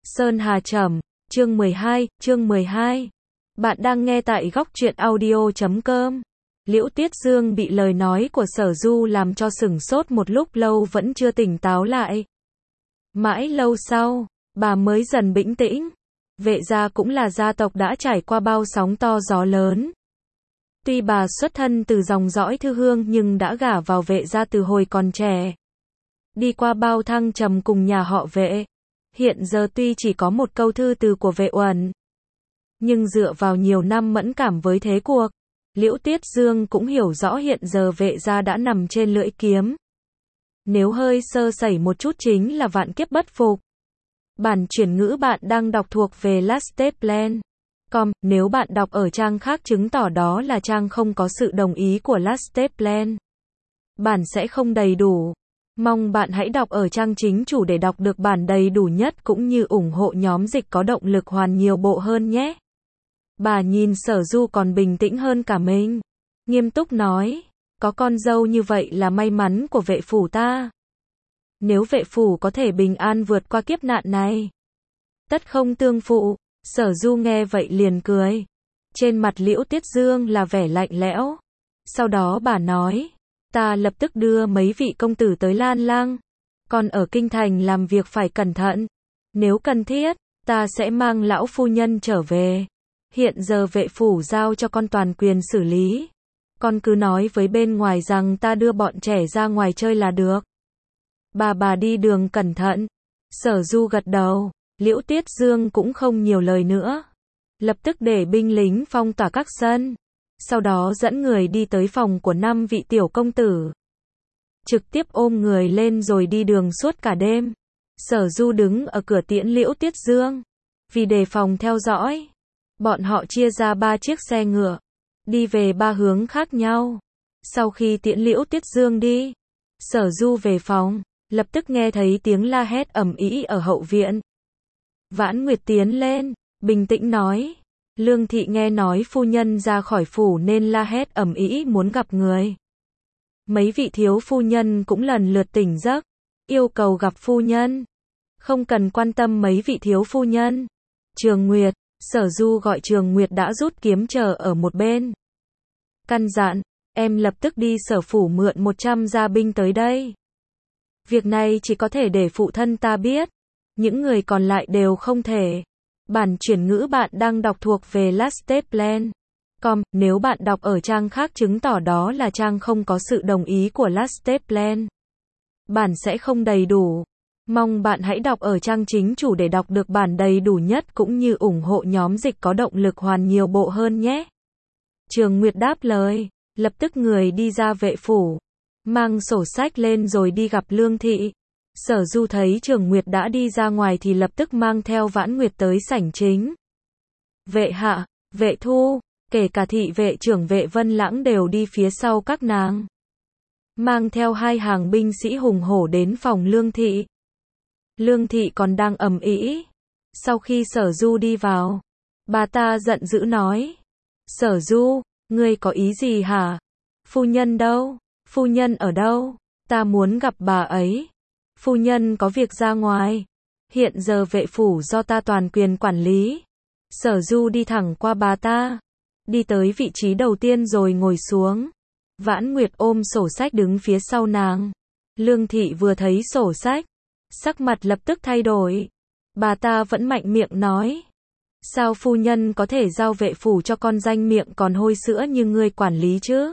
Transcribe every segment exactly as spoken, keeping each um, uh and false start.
Sơn Hà Trầm, chương mười hai, chương mười hai. Bạn đang nghe tại góc truyện audio chấm com. Liễu Tiết Dương bị lời nói của Sở Du làm cho sửng sốt một lúc lâu vẫn chưa tỉnh táo lại. Mãi lâu sau, bà mới dần bình tĩnh. Vệ gia cũng là gia tộc đã trải qua bao sóng to gió lớn. Tuy bà xuất thân từ dòng dõi Thư Hương nhưng đã gả vào Vệ gia từ hồi còn trẻ. Đi qua bao thăng trầm cùng nhà họ Vệ. Hiện giờ tuy chỉ có một câu thư từ của Vệ Uẩn, nhưng dựa vào nhiều năm mẫn cảm với thế cuộc, Liễu Tiết Dương cũng hiểu rõ hiện giờ Vệ gia đã nằm trên lưỡi kiếm. Nếu hơi sơ sẩy một chút chính là vạn kiếp bất phục. Bản chuyển ngữ bạn đang đọc thuộc về lasteplan chấm com, nếu bạn đọc ở trang khác chứng tỏ đó là trang không có sự đồng ý của Lasteplan. Bản sẽ không đầy đủ. Mong bạn hãy đọc ở trang chính chủ để đọc được bản đầy đủ nhất cũng như ủng hộ nhóm dịch có động lực hoàn nhiều bộ hơn nhé. Bà nhìn Sở Du còn bình tĩnh hơn cả mình. Nghiêm túc nói, có con dâu như vậy là may mắn của Vệ phủ ta. Nếu Vệ phủ có thể bình an vượt qua kiếp nạn này, tất không tương phụ. Sở Du nghe vậy liền cười. Trên mặt Liễu Tiết Dương là vẻ lạnh lẽo. Sau đó bà nói, ta lập tức đưa mấy vị công tử tới Lan Lăng. Còn ở kinh thành làm việc phải cẩn thận. Nếu cần thiết, ta sẽ mang lão phu nhân trở về. Hiện giờ Vệ phủ giao cho con toàn quyền xử lý. Con cứ nói với bên ngoài rằng ta đưa bọn trẻ ra ngoài chơi là được. Bà bà đi đường cẩn thận. Sở Du gật đầu. Liễu Tiết Dương cũng không nhiều lời nữa. Lập tức để binh lính phong tỏa các sân. Sau đó dẫn người đi tới phòng của năm vị tiểu công tử. Trực tiếp ôm người lên rồi đi đường suốt cả đêm. Sở Du đứng ở cửa tiễn Liễu Tiết Dương. Vì đề phòng theo dõi, bọn họ chia ra ba chiếc xe ngựa, đi về ba hướng khác nhau. Sau khi tiễn Liễu Tiết Dương đi, Sở Du về phòng, lập tức nghe thấy tiếng la hét ầm ĩ ở hậu viện. Vãn Nguyệt tiến lên, bình tĩnh nói, Lương thị nghe nói phu nhân ra khỏi phủ nên la hét ầm ĩ muốn gặp người. Mấy vị thiếu phu nhân cũng lần lượt tỉnh giấc, yêu cầu gặp phu nhân. Không cần quan tâm mấy vị thiếu phu nhân. Trường Nguyệt, Sở Du gọi Trường Nguyệt đã rút kiếm chờ ở một bên. Căn dặn, em lập tức đi Sở phủ mượn một trăm gia binh tới đây. Việc này chỉ có thể để phụ thân ta biết. Những người còn lại đều không thể. Bản chuyển ngữ bạn đang đọc thuộc về Lasteplan chấm com, nếu bạn đọc ở trang khác chứng tỏ đó là trang không có sự đồng ý của Lasteplan. Bản sẽ không đầy đủ. Mong bạn hãy đọc ở trang chính chủ để đọc được bản đầy đủ nhất cũng như ủng hộ nhóm dịch có động lực hoàn nhiều bộ hơn nhé. Trường Nguyệt đáp lời, lập tức người đi ra Vệ phủ, mang sổ sách lên rồi đi gặp Lương thị. Sở Du thấy Trường Nguyệt đã đi ra ngoài thì lập tức mang theo Vãn Nguyệt tới sảnh chính. Vệ hạ, Vệ Thu, kể cả thị vệ trưởng Vệ Vân Lãng đều đi phía sau các nàng. Mang theo hai hàng binh sĩ hùng hổ đến phòng Lương thị. Lương thị còn đang ầm ĩ. Sau khi Sở Du đi vào, bà ta giận dữ nói, Sở Du, ngươi có ý gì hả? Phu nhân đâu? Phu nhân ở đâu? Ta muốn gặp bà ấy. Phu nhân có việc ra ngoài. Hiện giờ Vệ phủ do ta toàn quyền quản lý. Sở Du đi thẳng qua bà ta, đi tới vị trí đầu tiên rồi ngồi xuống. Vãn Nguyệt ôm sổ sách đứng phía sau nàng. Lương thị vừa thấy sổ sách, sắc mặt lập tức thay đổi. Bà ta vẫn mạnh miệng nói, sao phu nhân có thể giao Vệ phủ cho con danh miệng còn hôi sữa như ngươi quản lý chứ?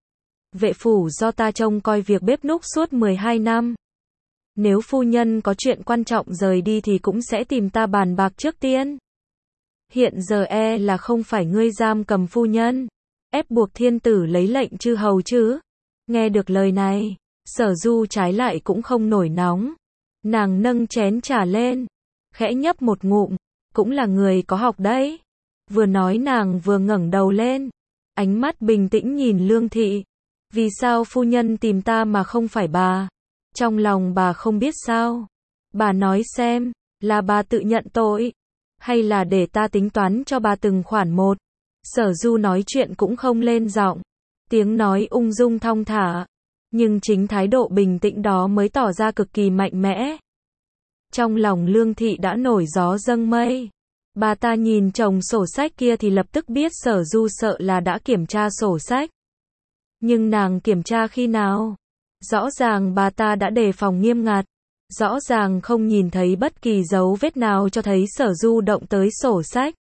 Vệ phủ do ta trông coi việc bếp núc suốt mười hai năm. Nếu phu nhân có chuyện quan trọng rời đi thì cũng sẽ tìm ta bàn bạc trước tiên. Hiện giờ e là không phải ngươi giam cầm phu nhân, ép buộc thiên tử lấy lệnh chư hầu chứ? Nghe được lời này, Sở Du trái lại cũng không nổi nóng. Nàng nâng chén trà lên, khẽ nhấp một ngụm, cũng là người có học đấy. Vừa nói nàng vừa ngẩng đầu lên, ánh mắt bình tĩnh nhìn Lương thị. Vì sao phu nhân tìm ta mà không phải bà? Trong lòng bà không biết sao? Bà nói xem, là bà tự nhận tội, hay là để ta tính toán cho bà từng khoản một? Sở Du nói chuyện cũng không lên giọng, tiếng nói ung dung thong thả, nhưng chính thái độ bình tĩnh đó mới tỏ ra cực kỳ mạnh mẽ. Trong lòng Lương Thị đã nổi gió dâng mây. Bà ta nhìn chồng sổ sách kia thì lập tức biết Sở Du sợ là đã kiểm tra sổ sách. Nhưng nàng kiểm tra khi nào? Rõ ràng bà ta đã đề phòng nghiêm ngặt. Rõ ràng không nhìn thấy bất kỳ dấu vết nào cho thấy Sở Du động tới sổ sách.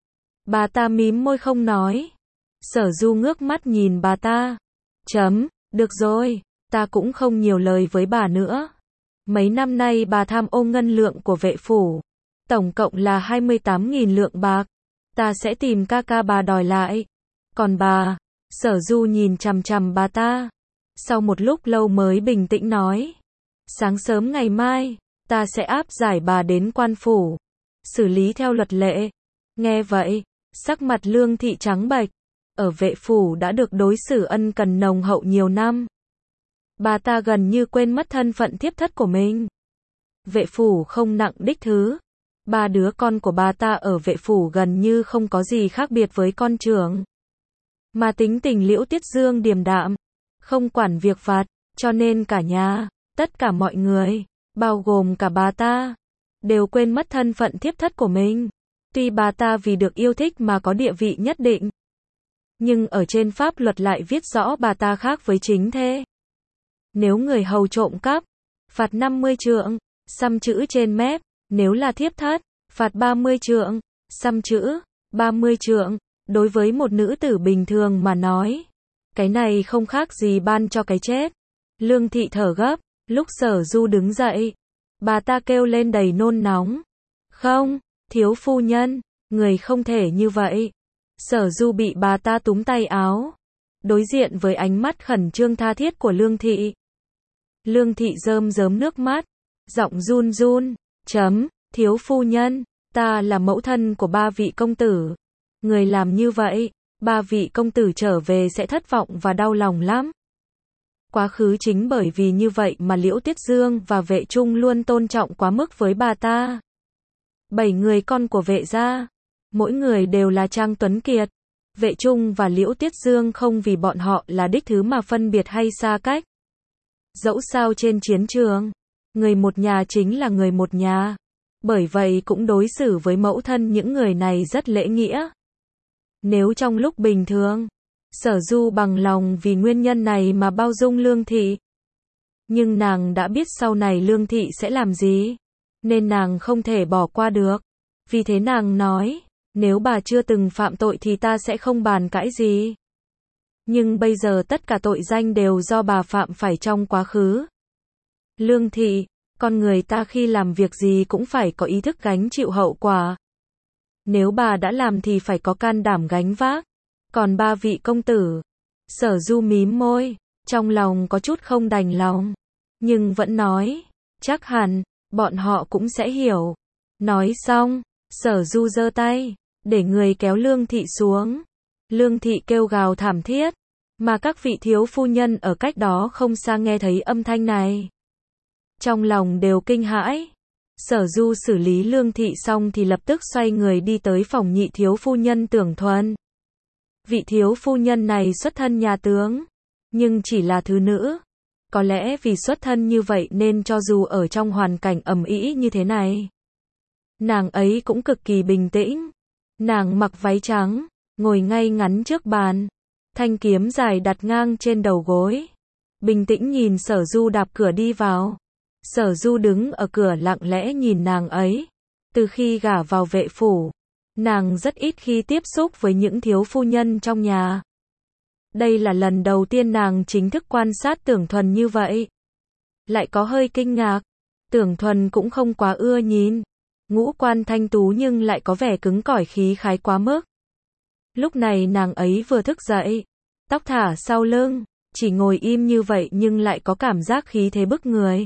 Bà ta mím môi không nói. Sở Du ngước mắt nhìn bà ta. Chấm, được rồi, ta cũng không nhiều lời với bà nữa. Mấy năm nay bà tham ô ngân lượng của vệ phủ. Tổng cộng là hai mươi tám nghìn lượng bạc. Ta sẽ tìm ca ca bà đòi lại. Còn bà, Sở Du nhìn chằm chằm bà ta. Sau một lúc lâu mới bình tĩnh nói. Sáng sớm ngày mai, ta sẽ áp giải bà đến quan phủ. Xử lý theo luật lệ. Nghe vậy, sắc mặt Lương Thị trắng bệch. Ở vệ phủ đã được đối xử ân cần nồng hậu nhiều năm. Bà ta gần như quên mất thân phận thiếp thất của mình. Vệ phủ không nặng đích thứ. Ba đứa con của bà ta ở vệ phủ gần như không có gì khác biệt với con trưởng. Mà tính tình Liễu Tiết Dương điềm đạm, không quản việc vặt, cho nên cả nhà, tất cả mọi người, bao gồm cả bà ta, đều quên mất thân phận thiếp thất của mình. Tuy bà ta vì được yêu thích mà có địa vị nhất định, nhưng ở trên pháp luật lại viết rõ bà ta khác với chính thê. Nếu người hầu trộm cắp, phạt năm mươi trượng, xăm chữ trên mép. Nếu là thiếp thất, phạt ba mươi trượng, xăm chữ, ba mươi trượng. Đối với một nữ tử bình thường mà nói, cái này không khác gì ban cho cái chết. Lương Thị thở gấp, lúc Sở Du đứng dậy, bà ta kêu lên đầy nôn nóng. Không, thiếu phu nhân, người không thể như vậy. Sở Du bị bà ta túm tay áo, đối diện với ánh mắt khẩn trương tha thiết của Lương Thị. Lương Thị rơm rớm nước mắt, giọng run run. Chấm, thiếu phu nhân, ta là mẫu thân của ba vị công tử. Người làm như vậy, ba vị công tử trở về sẽ thất vọng và đau lòng lắm. Quá khứ chính bởi vì như vậy mà Liễu Tiết Dương và Vệ Trung luôn tôn trọng quá mức với bà ta. Bảy người con của Vệ gia, mỗi người đều là trang tuấn kiệt. Vệ Trung và Liễu Tiết Dương không vì bọn họ là đích thứ mà phân biệt hay xa cách. Dẫu sao trên chiến trường, người một nhà chính là người một nhà. Bởi vậy cũng đối xử với mẫu thân những người này rất lễ nghĩa. Nếu trong lúc bình thường, Sở Du bằng lòng vì nguyên nhân này mà bao dung Lương Thị. Nhưng nàng đã biết sau này Lương Thị sẽ làm gì, nên nàng không thể bỏ qua được. Vì thế nàng nói, nếu bà chưa từng phạm tội thì ta sẽ không bàn cãi gì. Nhưng bây giờ tất cả tội danh đều do bà phạm phải trong quá khứ. Lương Thị, con người ta khi làm việc gì cũng phải có ý thức gánh chịu hậu quả. Nếu bà đã làm thì phải có can đảm gánh vác. Còn ba vị công tử, Sở Du mím môi, trong lòng có chút không đành lòng, nhưng vẫn nói, chắc hẳn, bọn họ cũng sẽ hiểu. Nói xong, Sở Du giơ tay, để người kéo Lương Thị xuống. Lương Thị kêu gào thảm thiết, mà các vị thiếu phu nhân ở cách đó không xa nghe thấy âm thanh này. Trong lòng đều kinh hãi. Sở Du xử lý Lương Thị xong thì lập tức xoay người đi tới phòng nhị thiếu phu nhân Tưởng Thuần. Vị thiếu phu nhân này xuất thân nhà tướng, nhưng chỉ là thứ nữ. Có lẽ vì xuất thân như vậy nên cho dù ở trong hoàn cảnh ầm ĩ như thế này, nàng ấy cũng cực kỳ bình tĩnh. Nàng mặc váy trắng, ngồi ngay ngắn trước bàn, thanh kiếm dài đặt ngang trên đầu gối, bình tĩnh nhìn Sở Du đạp cửa đi vào. Sở Du đứng ở cửa lặng lẽ nhìn nàng ấy. Từ khi gả vào vệ phủ, nàng rất ít khi tiếp xúc với những thiếu phu nhân trong nhà. Đây là lần đầu tiên nàng chính thức quan sát Tưởng Thuần như vậy. Lại có hơi kinh ngạc. Tưởng Thuần cũng không quá ưa nhìn. Ngũ quan thanh tú nhưng lại có vẻ cứng cỏi khí khái quá mức. Lúc này nàng ấy vừa thức dậy, tóc thả sau lưng, chỉ ngồi im như vậy nhưng lại có cảm giác khí thế bức người.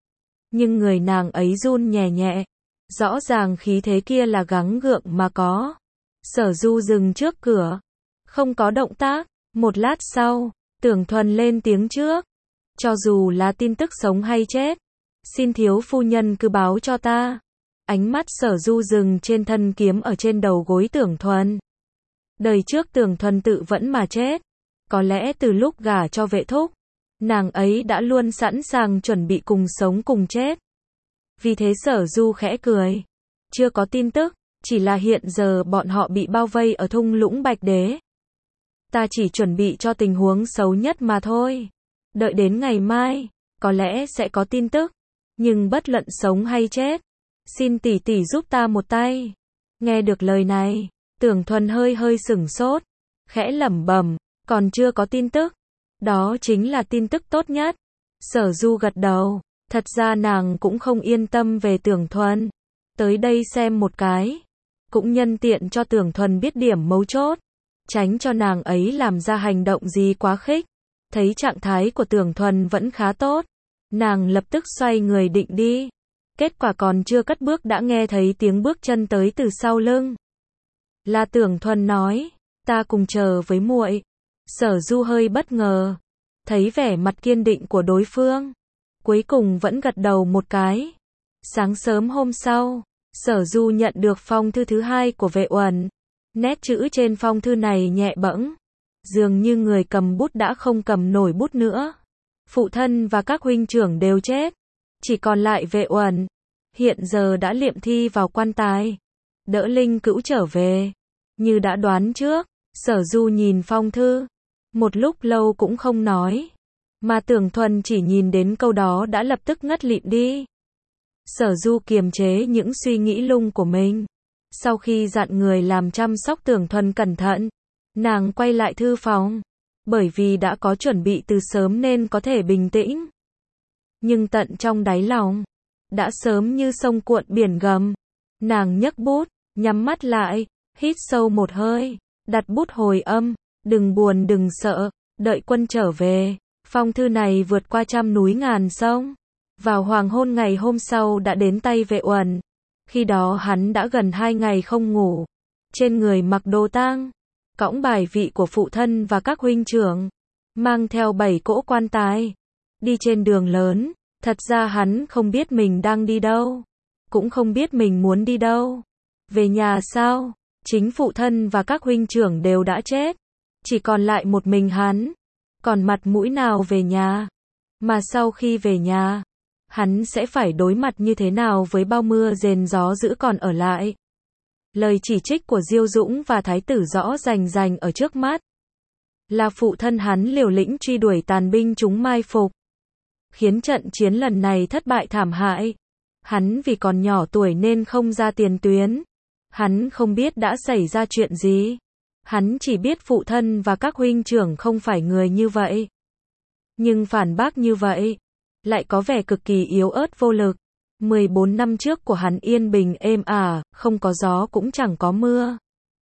Nhưng người nàng ấy run nhẹ nhẹ. Rõ ràng khí thế kia là gắng gượng mà có. Sở Du dừng trước cửa, không có động tác. Một lát sau, Tưởng Thuần lên tiếng trước. Cho dù là tin tức sống hay chết, xin thiếu phu nhân cứ báo cho ta. Ánh mắt Sở Du dừng trên thân kiếm ở trên đầu gối Tưởng Thuần. Đời trước Tưởng Thuần tự vẫn mà chết. Có lẽ từ lúc gả cho Vệ thúc, nàng ấy đã luôn sẵn sàng chuẩn bị cùng sống cùng chết. Vì thế Sở Du khẽ cười. Chưa có tin tức, chỉ là hiện giờ bọn họ bị bao vây ở thung lũng Bạch Đế. Ta chỉ chuẩn bị cho tình huống xấu nhất mà thôi. Đợi đến ngày mai, có lẽ sẽ có tin tức. Nhưng bất luận sống hay chết, xin tỷ tỷ giúp ta một tay. Nghe được lời này, Tưởng Thuần hơi hơi sửng sốt, khẽ lẩm bẩm, còn chưa có tin tức. Đó chính là tin tức tốt nhất. Sở Du gật đầu, thật ra nàng cũng không yên tâm về Tưởng Thuần. Tới đây xem một cái, cũng nhân tiện cho Tưởng Thuần biết điểm mấu chốt, tránh cho nàng ấy làm ra hành động gì quá khích. Thấy trạng thái của Tưởng Thuần vẫn khá tốt, nàng lập tức xoay người định đi. Kết quả còn chưa cất bước đã nghe thấy tiếng bước chân tới từ sau lưng. Là Tưởng Thuần nói, ta cùng chờ với muội. Sở Du hơi bất ngờ, thấy vẻ mặt kiên định của đối phương, cuối cùng vẫn gật đầu một cái. Sáng sớm hôm sau, Sở Du nhận được phong thư thứ hai của Vệ Uẩn. Nét chữ trên phong thư này nhẹ bẫng, dường như người cầm bút đã không cầm nổi bút nữa. Phụ thân và các huynh trưởng đều chết, chỉ còn lại Vệ Uẩn, hiện giờ đã liệm thi vào quan tài. Đỡ Linh Cữu trở về, như đã đoán trước. Sở Du nhìn phong thư, một lúc lâu cũng không nói, mà Tưởng Thuần chỉ nhìn đến câu đó đã lập tức ngất lịm đi. Sở Du kiềm chế những suy nghĩ lung của mình. Sau khi dặn người làm chăm sóc Tưởng Thuần cẩn thận, nàng quay lại thư phòng, bởi vì đã có chuẩn bị từ sớm nên có thể bình tĩnh. Nhưng tận trong đáy lòng, đã sớm như sông cuộn biển gầm. Nàng nhấc bút, nhắm mắt lại, hít sâu một hơi, đặt bút hồi âm, đừng buồn đừng sợ, đợi quân trở về. Phong thư này vượt qua trăm núi ngàn sông, vào hoàng hôn ngày hôm sau đã đến tay Vệ Uẩn. Khi đó hắn đã gần hai ngày không ngủ, trên người mặc đồ tang, cõng bài vị của phụ thân và các huynh trưởng, mang theo bảy cỗ quan tài, đi trên đường lớn. Thật ra hắn không biết mình đang đi đâu, cũng không biết mình muốn đi đâu. Về nhà sao? Chính phụ thân và các huynh trưởng đều đã chết, chỉ còn lại một mình hắn, còn mặt mũi nào về nhà? Mà sau khi về nhà, hắn sẽ phải đối mặt như thế nào với bao mưa rền gió dữ còn ở lại? Lời chỉ trích của Diêu Dũng và Thái tử rõ rành rành ở trước mắt. Là phụ thân hắn liều lĩnh truy đuổi tàn binh chúng mai phục, khiến trận chiến lần này thất bại thảm hại. Hắn vì còn nhỏ tuổi nên không ra tiền tuyến. Hắn không biết đã xảy ra chuyện gì. Hắn chỉ biết phụ thân và các huynh trưởng không phải người như vậy. Nhưng phản bác như vậy, lại có vẻ cực kỳ yếu ớt vô lực. mười bốn năm trước của hắn yên bình êm ả, không có gió cũng chẳng có mưa.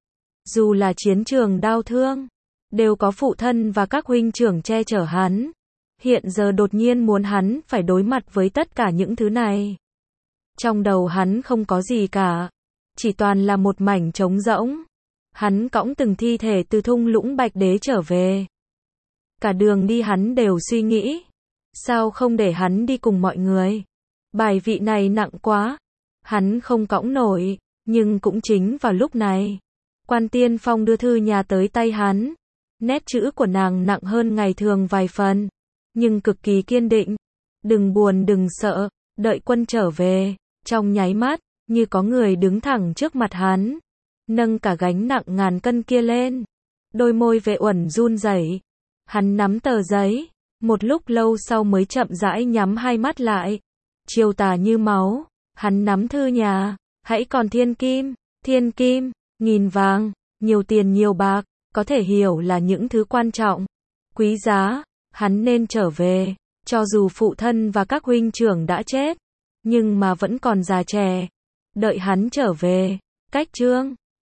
Dù là chiến trường đau thương, đều có phụ thân và các huynh trưởng che chở hắn. Hiện giờ đột nhiên muốn hắn phải đối mặt với tất cả những thứ này. Trong đầu hắn không có gì cả, chỉ toàn là một mảnh trống rỗng. Hắn cõng từng thi thể từ thung lũng Bạch Đế trở về. Cả đường đi hắn đều suy nghĩ, sao không để hắn đi cùng mọi người? Bài vị này nặng quá, hắn không cõng nổi. Nhưng cũng chính vào lúc này, Quan Tiên Phong đưa thư nhà tới tay hắn. Nét chữ của nàng nặng hơn ngày thường vài phần, nhưng cực kỳ kiên định. Đừng buồn đừng sợ, đợi quân trở về. Trong nháy mắt, như có người đứng thẳng trước mặt hắn, nâng cả gánh nặng ngàn cân kia lên. Đôi môi Vệ Uẩn run rẩy. Hắn nắm tờ giấy, một lúc lâu sau mới chậm rãi nhắm hai mắt lại. Chiều tà như máu, hắn nắm thư nhà, hãy còn thiên kim, thiên kim, nghìn vàng, nhiều tiền nhiều bạc, có thể hiểu là những thứ quan trọng, quý giá. Hắn nên trở về, cho dù phụ thân và các huynh trưởng đã chết, nhưng mà vẫn còn già trẻ. Đợi hắn trở về, cách chương